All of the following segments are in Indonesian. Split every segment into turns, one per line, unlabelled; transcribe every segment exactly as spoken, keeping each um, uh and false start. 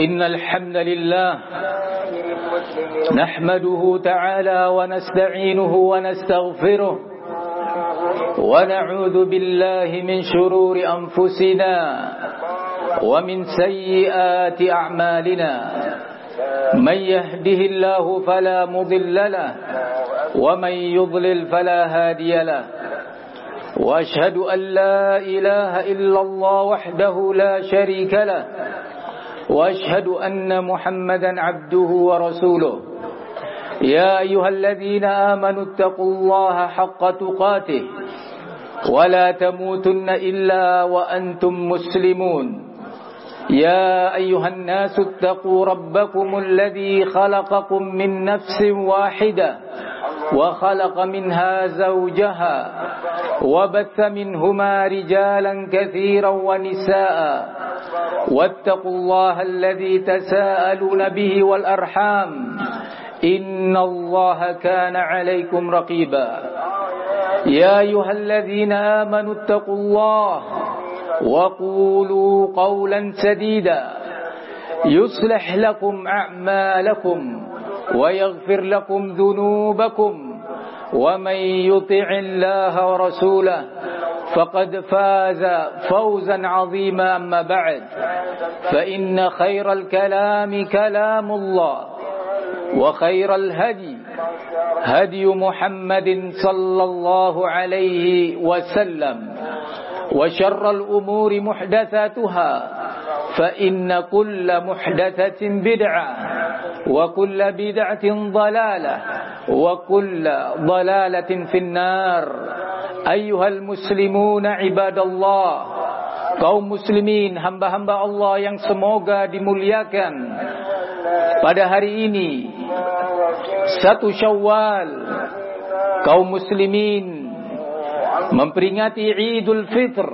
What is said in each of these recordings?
إن الحمد لله نحمده تعالى ونستعينه ونستغفره ونعوذ بالله من شرور أنفسنا ومن سيئات أعمالنا من يهده الله فلا مضل له ومن يضلل فلا هادي له وأشهد أن لا إله إلا الله وحده لا شريك له وأشهد أن محمدا عبده ورسوله يا أيها الذين آمنوا اتقوا الله حق تقاته ولا تموتن إلا وأنتم مسلمون يا أيها الناس اتقوا ربكم الذي خلقكم من نفس واحدة وخلق منها زوجها وبث منهما رجالا كثيرا ونساء واتقوا الله الذي تساءلون به والأرحام إن الله كان عليكم رقيبا يا أيها الذين آمنوا اتقوا الله وقولوا قولا سديدا يصلح لكم أعمالكم ويغفر لكم ذنوبكم ومن يطع الله ورسوله فقد فاز فوزا عظيما. أما بعد فإن خير الكلام كلام الله وخير الهدي هدي محمد صلى الله عليه وسلم وشر الأمور محدثاتها فإن كل محدثة بدعة وكل بدعة ضلالة وكل ضلالة في النار. أيها المسلمون عباد الله, kaum muslimin, hamba-hamba Allah yang semoga dimuliakan. Pada hari ini satu Syawal, kaum muslimin memperingati Idul Fitr,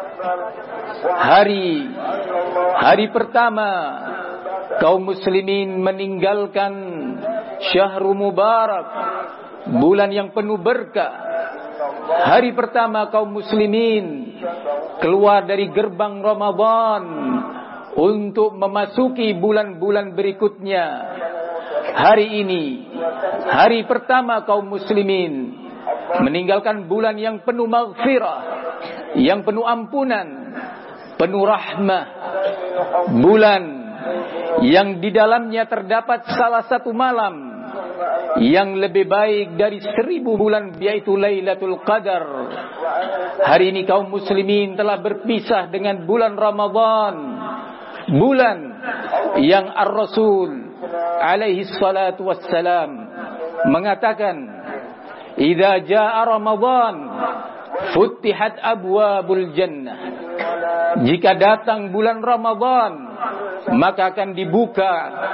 hari hari pertama kaum muslimin meninggalkan Syahrul Mubarak, bulan yang penuh berkah. Hari pertama kaum muslimin keluar dari gerbang Ramadan untuk memasuki bulan-bulan berikutnya. Hari ini hari pertama kaum muslimin meninggalkan bulan yang penuh maghfirah, yang penuh ampunan, penuh rahmah, bulan yang di dalamnya terdapat salah satu malam yang lebih baik dari seribu bulan, yaitu Lailatul Qadar. Hari ini kaum muslimin telah berpisah dengan bulan Ramadan, bulan yang Ar-Rasul alaihi salatu wassalam mengatakan, "Idza jaa Ramadan futtihat abwabul jannah." Jika datang bulan Ramadan, maka akan dibuka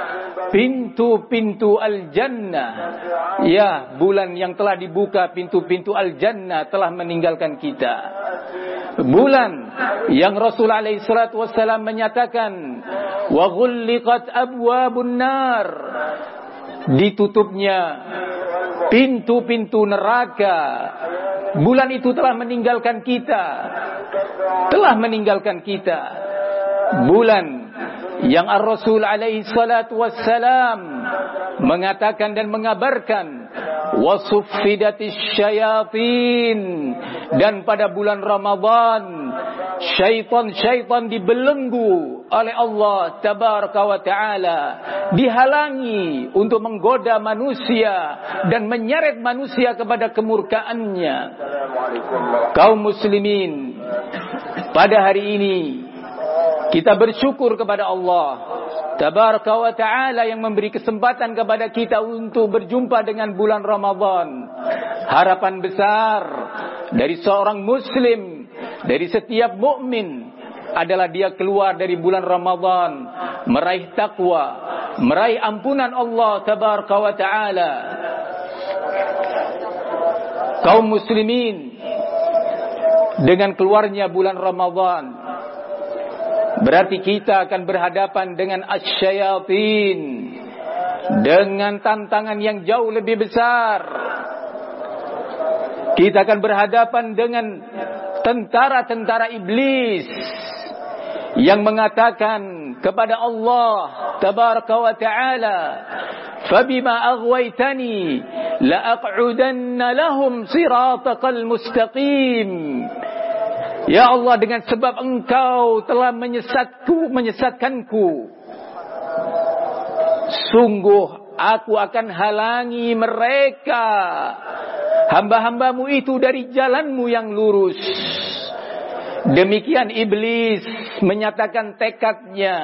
pintu-pintu al-jannah. Ya, bulan yang telah dibuka pintu-pintu al-jannah telah meninggalkan kita. Bulan yang Rasul alaihi salatu wassalam menyatakan, "Wa ghulliqat abwabun nar." Ditutupnya pintu-pintu neraka. Bulan itu telah meninggalkan kita. Telah meninggalkan kita. Bulan yang Ar-Rasul alaihi salatu wassalam mengatakan dan mengabarkan, "Wasuffidatis syayatin." Dan pada bulan Ramadan syaitan-syaitan dibelenggu oleh Allah tabaraka wa ta'ala, dihalangi untuk menggoda manusia dan menyeret manusia kepada kemurkaannya. Kaum muslimin, pada hari ini kita bersyukur kepada Allah tabaraka wa ta'ala yang memberi kesempatan kepada kita untuk berjumpa dengan bulan Ramadan. Harapan besar dari seorang muslim, dari setiap mukmin, adalah dia keluar dari bulan Ramadan meraih takwa, meraih ampunan Allah tabaraka wa ta'ala. Kaum muslimin, dengan keluarnya bulan Ramadan, berarti kita akan berhadapan dengan asyayatin, dengan tantangan yang jauh lebih besar. Kita akan berhadapan dengan tentara-tentara iblis yang mengatakan kepada Allah tabaraka wa ta'ala, fabima aghwaytani la'aq'udanna lahum siratakal mustaqim. Ya Allah, dengan sebab Engkau telah menyesatku, menyesatkanku, sungguh aku akan halangi mereka, hamba-hambamu itu, dari jalanmu yang lurus. Demikian iblis menyatakan tekadnya,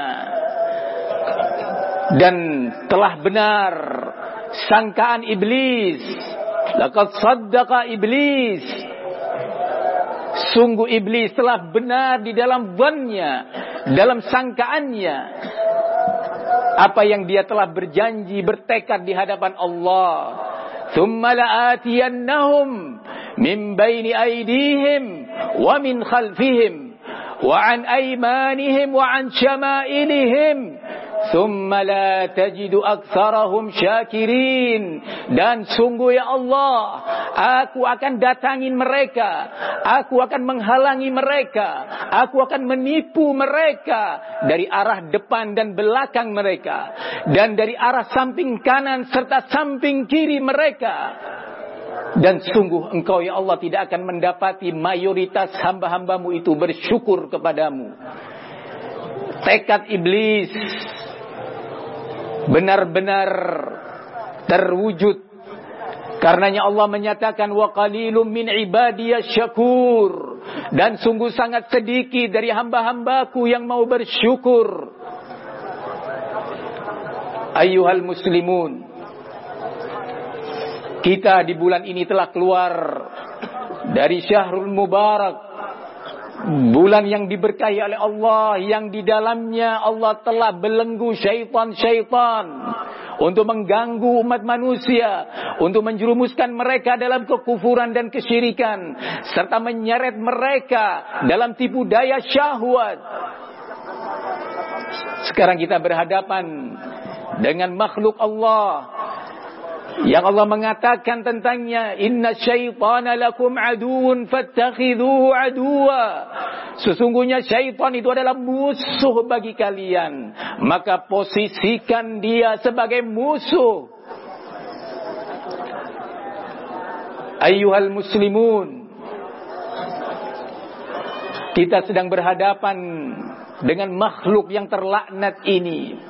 dan telah benar sangkaan iblis. Laqad saddaqa iblis, sungguh iblis telah benar di dalam dhannya, dalam sangkaannya, apa yang dia telah berjanji, bertekad di hadapan Allah. Thumma la'atiyannahum min baini aydihim wa min khalfihim wa an aymanihim wa an syama'ilihim thumma la tajidu aktsarahum syakirin. Dan sungguh ya Allah, aku akan datangin mereka, aku akan menghalangi mereka, aku akan menipu mereka dari arah depan dan belakang mereka, dan dari arah samping kanan serta samping kiri mereka. Dan sungguh Engkau ya Allah tidak akan mendapati mayoritas hamba-hambamu itu bersyukur kepadamu. Tekad iblis benar-benar terwujud. Karenanya Allah menyatakan, wa qalilum min ibadiyas syakur, dan sungguh sangat sedikit dari hamba-hambaku yang mau bersyukur. Ayyuhal muslimun, kita di bulan ini telah keluar dari Syahrul Mubarak, bulan yang diberkahi oleh Allah, yang di dalamnya Allah telah belenggu syaitan-syaitan untuk mengganggu umat manusia, untuk menjerumuskan mereka dalam kekufuran dan kesyirikan, serta menyeret mereka dalam tipu daya syahwat. Sekarang kita berhadapan dengan makhluk Allah yang Allah mengatakan tentangnya, inna syaitana lakum aduun fattakhidhuhu aduwa. Sesungguhnya syaitan itu adalah musuh bagi kalian, maka posisikan dia sebagai musuh. Ayyuhal muslimun, kita sedang berhadapan dengan makhluk yang terlaknat ini,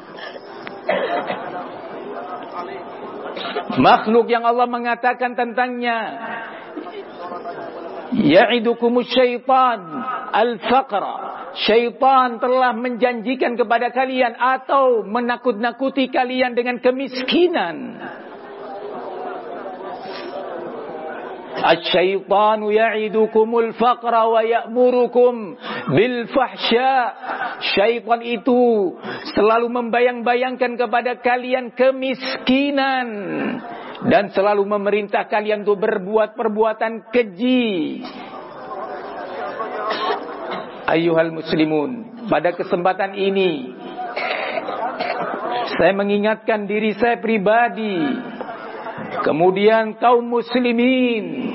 makhluk yang Allah mengatakan tentangnya, ya'idukumus syaitan al-faqra. Syaitan telah menjanjikan kepada kalian atau menakut-nakuti kalian dengan kemiskinan. Asy-syaitanu ya'idukumul faqra wa ya'murukum bil fahsya. Syaitan itu selalu membayang-bayangkan kepada kalian kemiskinan dan selalu memerintah kalian untuk berbuat perbuatan keji. Ayyuhal muslimun, pada kesempatan ini saya mengingatkan diri saya pribadi, kemudian kaum muslimin,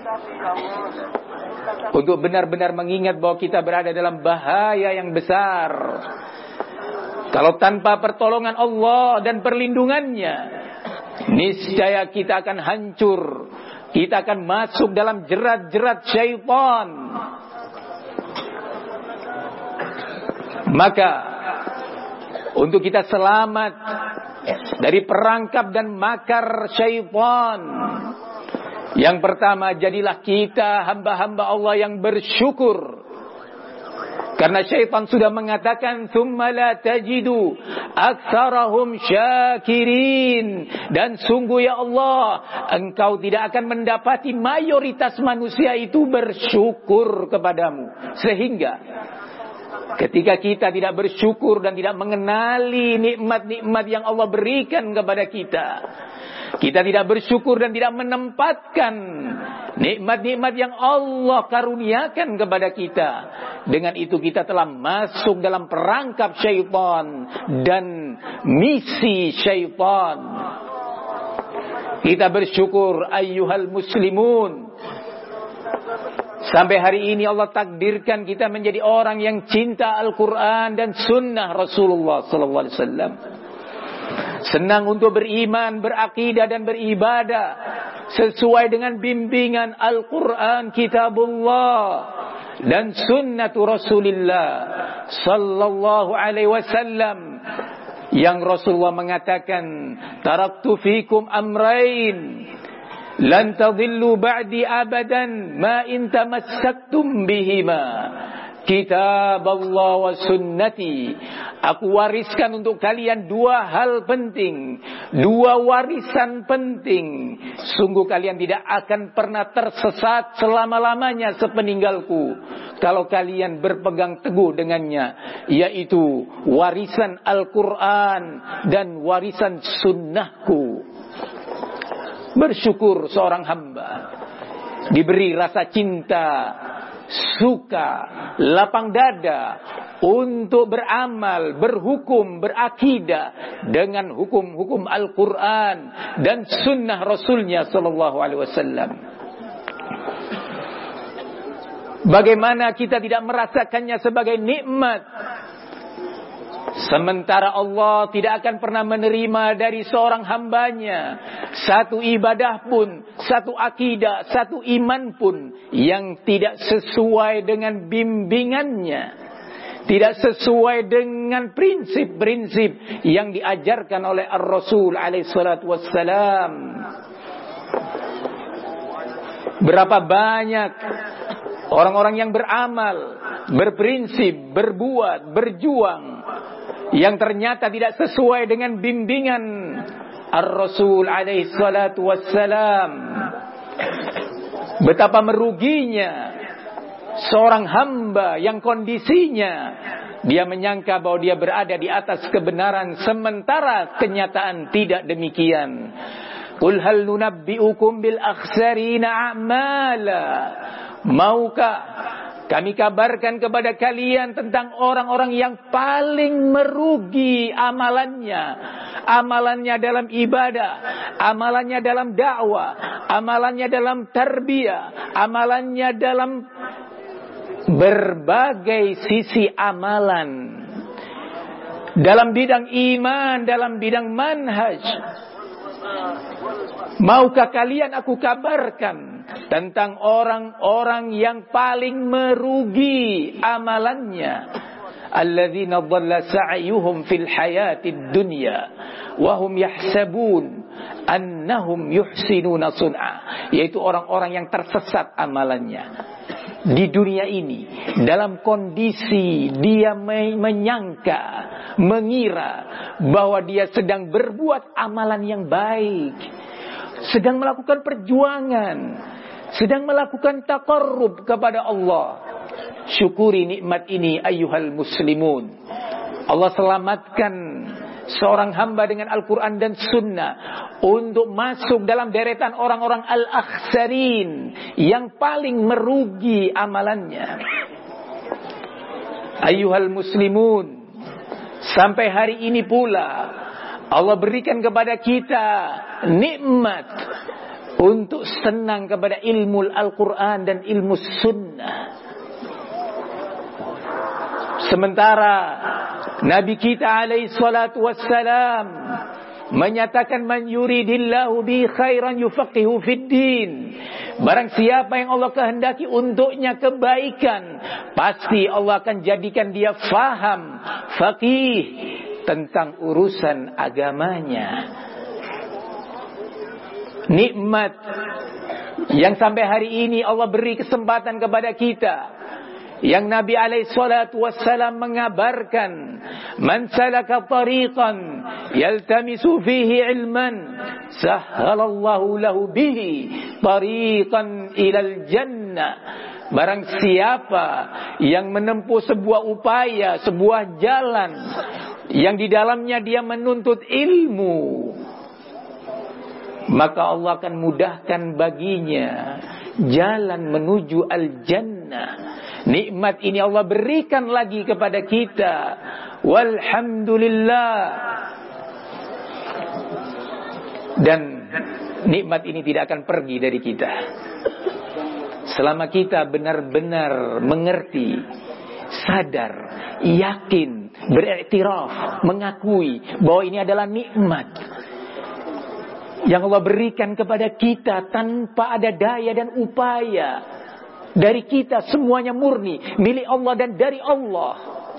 untuk benar-benar mengingat bahwa kita berada dalam bahaya yang besar. Kalau tanpa pertolongan Allah dan perlindungannya, niscaya kita akan hancur, kita akan masuk dalam jerat-jerat syaitan. Maka untuk kita selamat dari perangkap dan makar syaitan, yang pertama, jadilah kita hamba-hamba Allah yang bersyukur. Karena syaitan sudah mengatakan, thumma la tajidu aktsarahum syakirin. Dan sungguh ya Allah, Engkau tidak akan mendapati mayoritas manusia itu bersyukur kepadamu. Sehingga ketika kita tidak bersyukur dan tidak mengenali nikmat-nikmat yang Allah berikan kepada kita, kita tidak bersyukur dan tidak menempatkan nikmat-nikmat yang Allah karuniakan kepada kita, dengan itu kita telah masuk dalam perangkap syaitan dan misi syaitan. Kita bersyukur ayyuhal muslimun. Sampai hari ini Allah takdirkan kita menjadi orang yang cinta Al-Quran dan sunnah Rasulullah sallallahu alaihi wasallam. Senang untuk beriman, berakidah dan beribadah sesuai dengan bimbingan Al-Quran, Kitabullah dan sunnatu Rasulullah sallallahu alaihi wasallam, yang Rasulullah mengatakan, taraktu fikum amrain lan tadillu ba'di abadan ma in tamassaktum bihima, kitab Allah wa sunnati. Aku wariskan untuk kalian dua hal penting, dua warisan penting. Sungguh kalian tidak akan pernah tersesat selama-lamanya sepeninggalku kalau kalian berpegang teguh dengannya, yaitu warisan Al-Quran dan warisan sunnahku. Bersyukur seorang hamba diberi rasa cinta, suka, lapang dada untuk beramal, berhukum, berakidah dengan hukum-hukum Al-Quran dan sunnah Rasulnya sallallahu alaihi wasallam. Bagaimana kita tidak merasakannya sebagai nikmat, sementara Allah tidak akan pernah menerima dari seorang hambanya satu ibadah pun, satu akidah, satu iman pun yang tidak sesuai dengan bimbingannya, tidak sesuai dengan prinsip-prinsip yang diajarkan oleh Ar-Rasul alaihi salatu wassalam. Berapa banyak orang-orang yang beramal, berprinsip, berbuat, berjuang, yang ternyata tidak sesuai dengan bimbingan Ar-Rasul alaihi salatu wassalam. Betapa meruginya seorang hamba yang kondisinya dia menyangka bahwa dia berada di atas kebenaran, sementara kenyataan tidak demikian. Qul hal nunabbi'ukum bil akhsarina a'mala. Maukah kami kabarkan kepada kalian tentang orang-orang yang paling merugi amalannya, amalannya dalam ibadah, amalannya dalam dakwah, amalannya dalam tarbiyah, amalannya dalam berbagai sisi amalan, dalam bidang iman, dalam bidang manhaj. Maukah kalian aku kabarkan tentang orang-orang yang paling merugi amalannya? Alladzina dhalla sa'yuhum fil hayatid dunya wa hum yahsabun annahum yuhsinuna sun'a, yaitu orang-orang yang tersesat amalannya di dunia ini dalam kondisi dia menyangka, mengira bahwa dia sedang berbuat amalan yang baik, sedang melakukan perjuangan, sedang melakukan taqarrub kepada Allah. Syukuri nikmat ini ayyuhal muslimun. Allah selamatkan seorang hamba dengan Al-Quran dan Sunnah untuk masuk dalam deretan orang-orang al-akhsarin yang paling merugi amalannya. Ayyuhal muslimun, sampai hari ini pula Allah berikan kepada kita nikmat untuk senang kepada ilmu Al-Quran dan ilmu Sunnah. Sementara Nabi kita alaihi salatu wassalam menyatakan, man yuridillahu bi khairan yufaqihu fid din. Barang siapa yang Allah kehendaki untuknya kebaikan, pasti Allah akan jadikan dia faham, faqih tentang urusan agamanya. Nikmat yang sampai hari ini Allah beri kesempatan kepada kita, yang Nabi alaihi salatu wassalam mengabarkan, man salaka tariqan yaltamisu fihi ilman sahhalallahu lahu bihi tariqan ilal jannah. Barang siapa yang menempuh sebuah upaya, sebuah jalan yang di dalamnya dia menuntut ilmu, maka Allah akan mudahkan baginya jalan menuju al-jannah. Nikmat ini Allah berikan lagi kepada kita. Walhamdulillah. Dan nikmat ini tidak akan pergi dari kita selama kita benar-benar mengerti, sadar, yakin, beriktiraf, mengakui bahwa ini adalah nikmat yang Allah berikan kepada kita tanpa ada daya dan upaya dari kita, semuanya murni milik Allah dan dari Allah.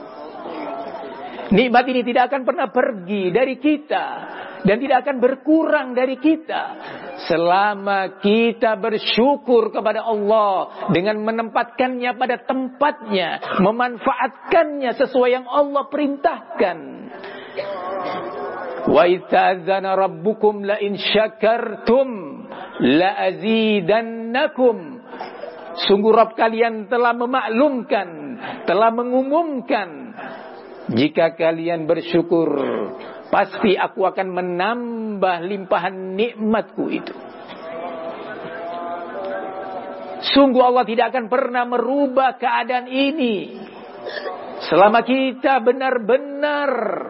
Nikmat ini tidak akan pernah pergi dari kita dan tidak akan berkurang dari kita selama kita bersyukur kepada Allah dengan menempatkannya pada tempatnya, memanfaatkannya sesuai yang Allah perintahkan. Wa idza'adzana rabbukum la in syakartum la azidannakum. Sungguh Rabb kalian telah memaklumkan, telah mengumumkan, jika kalian bersyukur, pasti aku akan menambah limpahan nikmatku itu. Sungguh Allah tidak akan pernah merubah keadaan ini selama kita benar-benar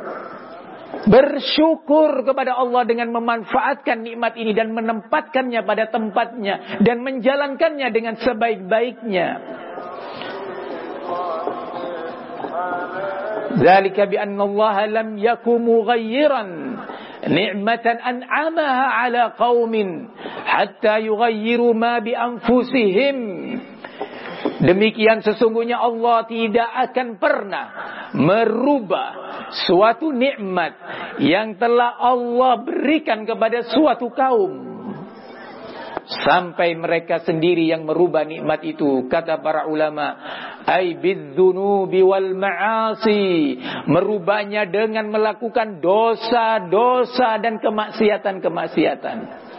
bersyukur kepada Allah dengan memanfaatkan nikmat ini dan menempatkannya pada tempatnya dan menjalankannya dengan sebaik-baiknya. Dzalika bi anna Allah lam yakum mughayyiran ni'matan an'amaha 'ala qaumin hatta yughayyiru ma bi anfusihim. Demikian sesungguhnya Allah tidak akan pernah merubah suatu nikmat yang telah Allah berikan kepada suatu kaum sampai mereka sendiri yang merubah nikmat itu. Kata para ulama, ai bidzunubi wal ma'asi, merubahnya dengan melakukan dosa-dosa dan kemaksiatan-kemaksiatan.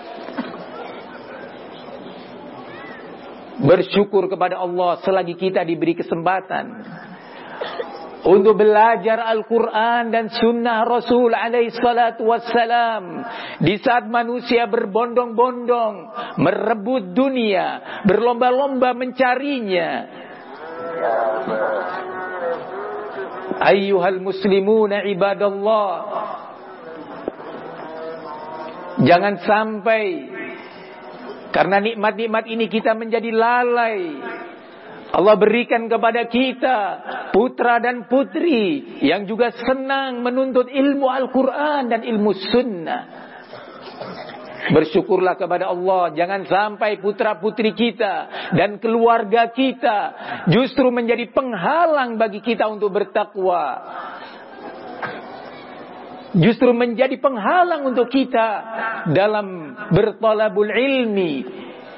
Bersyukur kepada Allah selagi kita diberi kesempatan untuk belajar Al-Quran dan Sunnah Rasul alaihi salatu wassalam. Di saat manusia berbondong-bondong merebut dunia, berlomba-lomba mencarinya. Ayyuhal muslimuna ibadallah, jangan sampai karena nikmat-nikmat ini kita menjadi lalai. Allah berikan kepada kita putra dan putri yang juga senang menuntut ilmu Al-Quran dan ilmu Sunnah. Bersyukurlah kepada Allah. Jangan sampai putra putri kita dan keluarga kita justru menjadi penghalang bagi kita untuk bertakwa, justru menjadi penghalang untuk kita dalam bertalabul ilmi.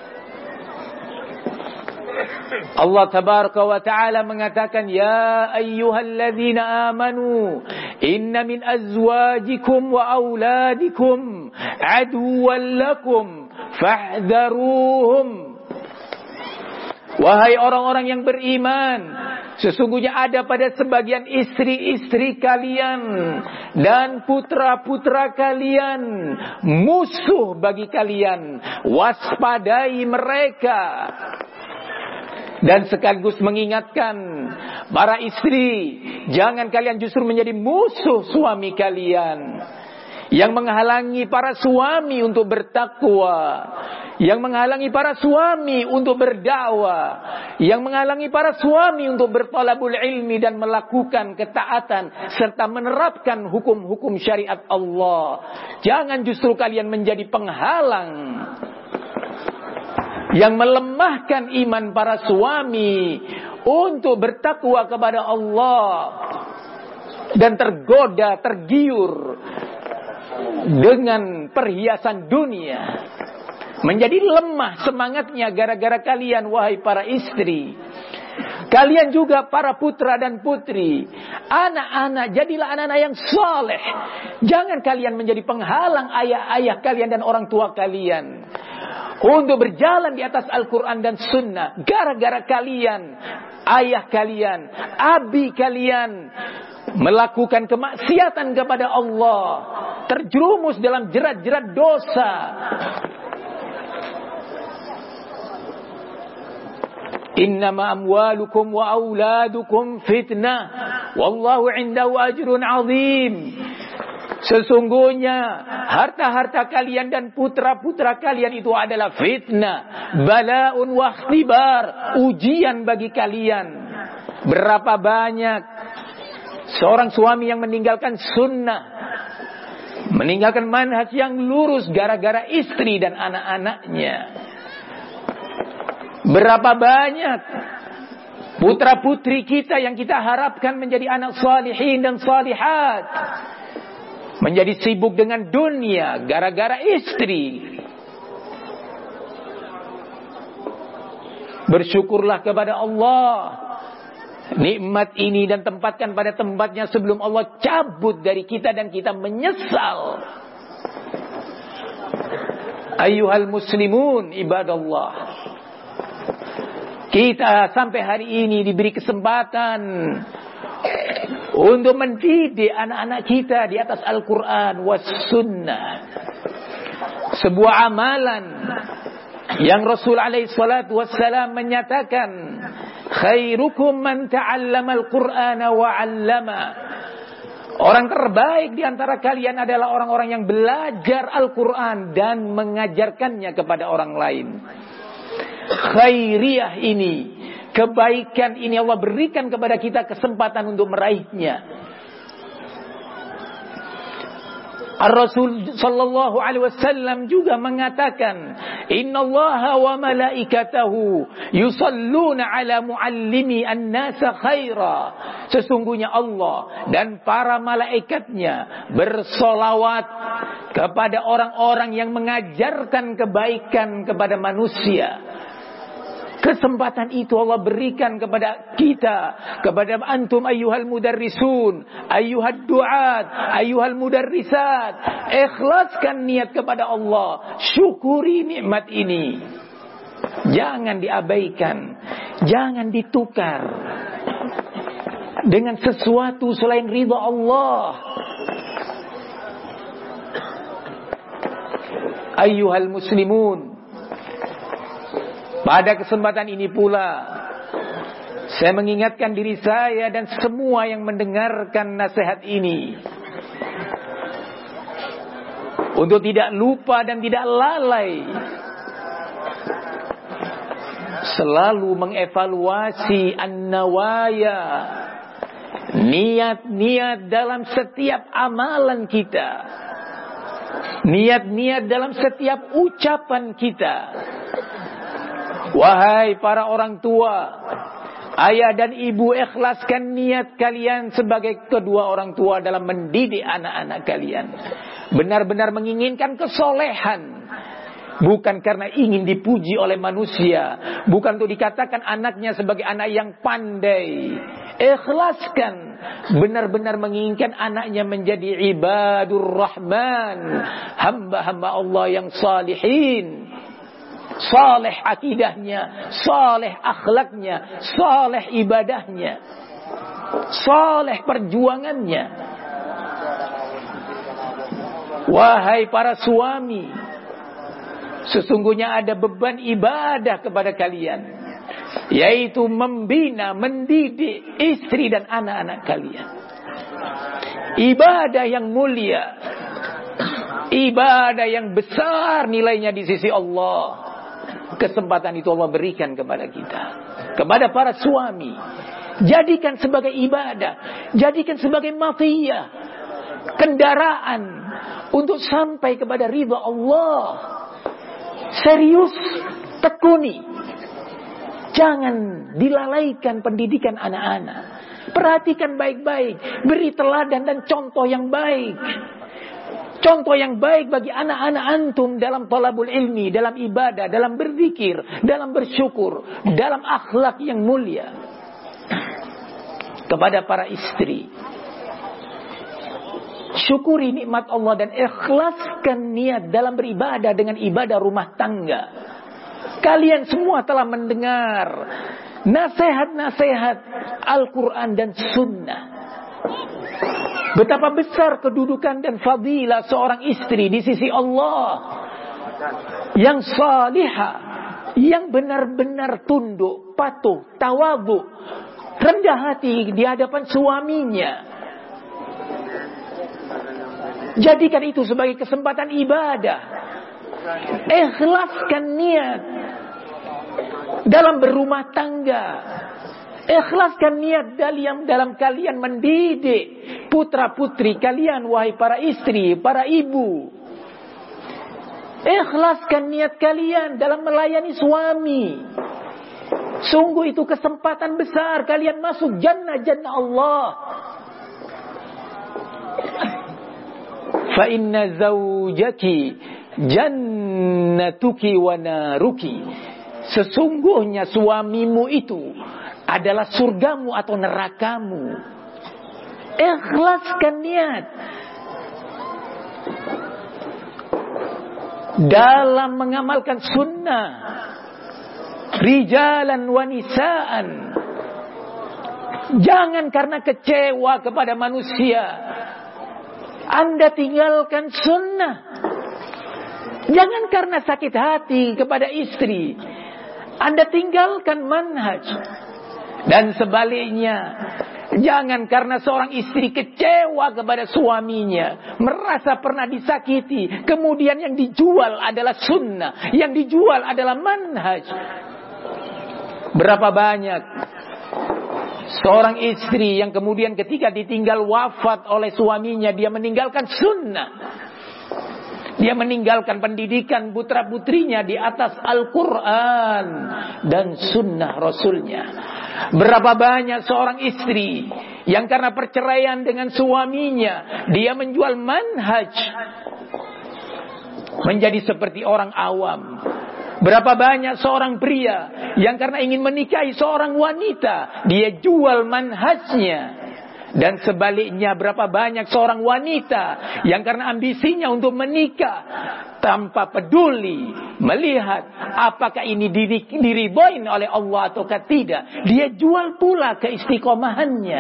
Allah tabaraka wa ta'ala mengatakan, ya ayyuhalladzina amanu inna min azwajikum wa auladikum aduwwan lakum fahdharuhum. Wahai orang-orang yang beriman, sesungguhnya ada pada sebagian istri-istri kalian dan putra-putra kalian musuh bagi kalian, waspadai mereka. Dan sekaligus mengingatkan para istri, jangan kalian justru menjadi musuh suami kalian, yang menghalangi para suami untuk bertakwa, yang menghalangi para suami untuk berdakwah, yang menghalangi para suami untuk bertalabul ilmi dan melakukan ketaatan serta menerapkan hukum-hukum syariat Allah. Jangan justru kalian menjadi penghalang yang melemahkan iman para suami untuk bertakwa kepada Allah dan tergoda, tergiur dengan perhiasan dunia, menjadi lemah semangatnya gara-gara kalian, wahai para istri. Kalian juga para putra dan putri, anak-anak, jadilah anak-anak yang saleh. Jangan kalian menjadi penghalang ayah-ayah kalian dan orang tua kalian untuk berjalan di atas Al-Quran dan Sunnah. Gara-gara kalian, ayah kalian, abi kalian melakukan kemaksiatan kepada Allah, terjerumus dalam jerat-jerat dosa. Innama amwalukum wa auladukum fitnah wallahu indahu ajrun azim. Sesungguhnya harta-harta kalian dan putra-putra kalian itu adalah fitnah, balaun wa ikhtibar, ujian bagi kalian. Berapa banyak seorang suami yang meninggalkan sunnah, meninggalkan manhaj yang lurus gara-gara istri dan anak-anaknya. Berapa banyak putra-putri kita yang kita harapkan menjadi anak salihin dan salihat, menjadi sibuk dengan dunia gara-gara istri. Bersyukurlah kepada Allah, nikmat ini dan tempatkan pada tempatnya sebelum Allah cabut dari kita dan kita menyesal. Ayyuhal muslimun ibadallah, kita sampai hari ini diberi kesempatan untuk mendidik anak-anak kita di atas Al-Quran was sunnah. Sebuah amalan yang Rasul alaihi salatu wassalam menyatakan, khairukum man ta'allama al-Qur'ana wa 'allama. Orang terbaik di antara kalian adalah orang-orang yang belajar Al-Quran dan mengajarkannya kepada orang lain. Khairiyah ini, kebaikan ini Allah berikan kepada kita kesempatan untuk meraihnya. Ar-Rasul sallallahu alaihi wasallam juga mengatakan, innallaha wa malaikatahu yusalluna ala muallimi an-nasa khaira. Sesungguhnya Allah dan para malaikatnya bersolawat kepada orang-orang yang mengajarkan kebaikan kepada manusia. Kesempatan itu Allah berikan kepada kita, kepada antum ayyuhal mudarrisun, ayyuhad du'at, ayyuhal mudarrisat. Ikhlaskan niat kepada Allah, syukuri nikmat ini. Jangan diabaikan, jangan ditukar dengan sesuatu selain ridha Allah. Ayyuhal muslimun, pada kesempatan ini pula saya mengingatkan diri saya dan semua yang mendengarkan nasihat ini untuk tidak lupa dan tidak lalai selalu mengevaluasi an-nawaya, niat-niat dalam setiap amalan kita, niat-niat dalam setiap ucapan kita. Wahai para orang tua, ayah dan ibu, ikhlaskan niat kalian sebagai kedua orang tua dalam mendidik anak-anak kalian. Benar-benar menginginkan kesolehan, bukan karena ingin dipuji oleh manusia, bukan untuk dikatakan anaknya sebagai anak yang pandai. Ikhlaskan, benar-benar menginginkan anaknya menjadi ibadur rahman, hamba-hamba Allah yang salihin, saleh akidahnya, saleh akhlaknya, saleh ibadahnya, saleh perjuangannya. Wahai para suami, sesungguhnya ada beban ibadah kepada kalian, yaitu membina, mendidik istri dan anak-anak kalian. Ibadah yang mulia, ibadah yang besar nilainya di sisi Allah. Kesempatan itu Allah berikan kepada kita, kepada para suami. Jadikan sebagai ibadah, jadikan sebagai matiyah, kendaraan untuk sampai kepada ridha Allah. Serius, tekuni. Jangan dilalaikan pendidikan anak-anak. Perhatikan baik-baik, beri teladan dan contoh yang baik. Contoh yang baik bagi anak-anak antum dalam talabul ilmi, dalam ibadah, dalam berzikir, dalam bersyukur, dalam akhlak yang mulia. Kepada para istri, syukuri nikmat Allah dan ikhlaskan niat dalam beribadah dengan ibadah rumah tangga. Kalian semua telah mendengar nasihat-nasihat Al-Quran dan Sunnah. Betapa besar kedudukan dan fadilah seorang istri di sisi Allah yang salihah, yang benar-benar tunduk, patuh, tawadhu, rendah hati di hadapan suaminya. Jadikan itu sebagai kesempatan ibadah. Ikhlaskan niat dalam berumah tangga. Ikhlaskan niat dalam, dalam kalian mendidik putra-putri kalian, wahai para istri, para ibu. Ikhlaskan niat kalian dalam melayani suami. Sungguh itu kesempatan besar kalian masuk jannah-jannah Allah. Fa inna zawjaki jannatuki wa naruki. Sesungguhnya suamimu itu adalah surgamu atau nerakamu. Ikhlaskan niat dalam mengamalkan sunnah, rijalan wa nisaan. Jangan karena kecewa kepada manusia Anda tinggalkan sunnah. Jangan karena sakit hati kepada istri Anda tinggalkan manhaj. Dan sebaliknya, jangan karena seorang istri kecewa kepada suaminya, merasa pernah disakiti, kemudian yang dijual adalah sunnah, yang dijual adalah manhaj. Berapa banyak seorang istri yang kemudian ketika ditinggal wafat oleh suaminya, dia meninggalkan sunnah. Dia meninggalkan pendidikan putra-putrinya di atas Al-Quran dan sunnah Rasulnya. Berapa banyak seorang istri yang karena perceraian dengan suaminya, dia menjual manhaj, menjadi seperti orang awam. Berapa banyak seorang pria yang karena ingin menikahi seorang wanita, dia jual manhajnya. Dan sebaliknya, berapa banyak seorang wanita yang karena ambisinya untuk menikah, tanpa peduli melihat apakah ini diri, diriboin oleh Allah ataukah tidak, dia jual pula keistiqomahannya.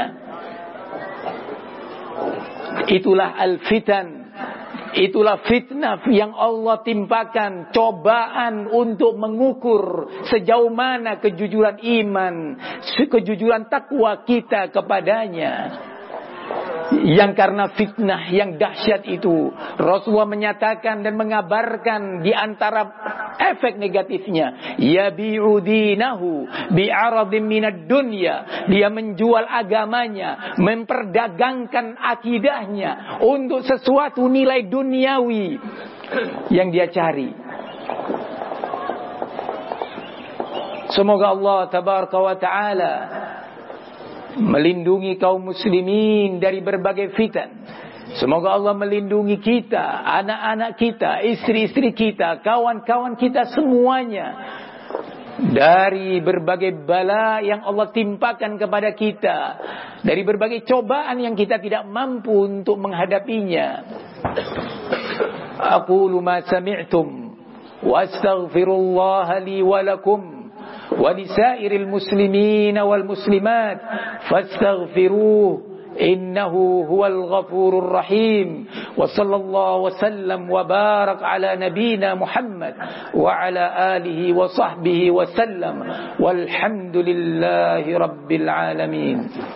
Itulah al-fitan. Itulah fitnah yang Allah timpakan, cobaan untuk mengukur sejauh mana kejujuran iman, kejujuran takwa kita kepadanya. Yang karena fitnah yang dahsyat itu, Rasulullah menyatakan dan mengabarkan di antara efek negatifnya, yabi'u dinahu bi'aradin minad dunya. Dia menjual agamanya, memperdagangkan akidahnya untuk sesuatu nilai duniawi yang dia cari. Semoga Allah tabaraka wa ta'ala melindungi kaum muslimin dari berbagai fitan. Semoga Allah melindungi kita, anak-anak kita, istri-istri kita, kawan-kawan kita semuanya dari berbagai bala yang Allah timpakan kepada kita, dari berbagai cobaan yang kita tidak mampu untuk menghadapinya. Aqulu ma sami'tum wa astaghfirullaha li wa lakum ولسائر المسلمين والمسلمات فاستغفروه إنه هو الغفور الرحيم وصلى الله وسلم وبارك على نبينا محمد وعلى آله وصحبه وسلم والحمد لله رب العالمين.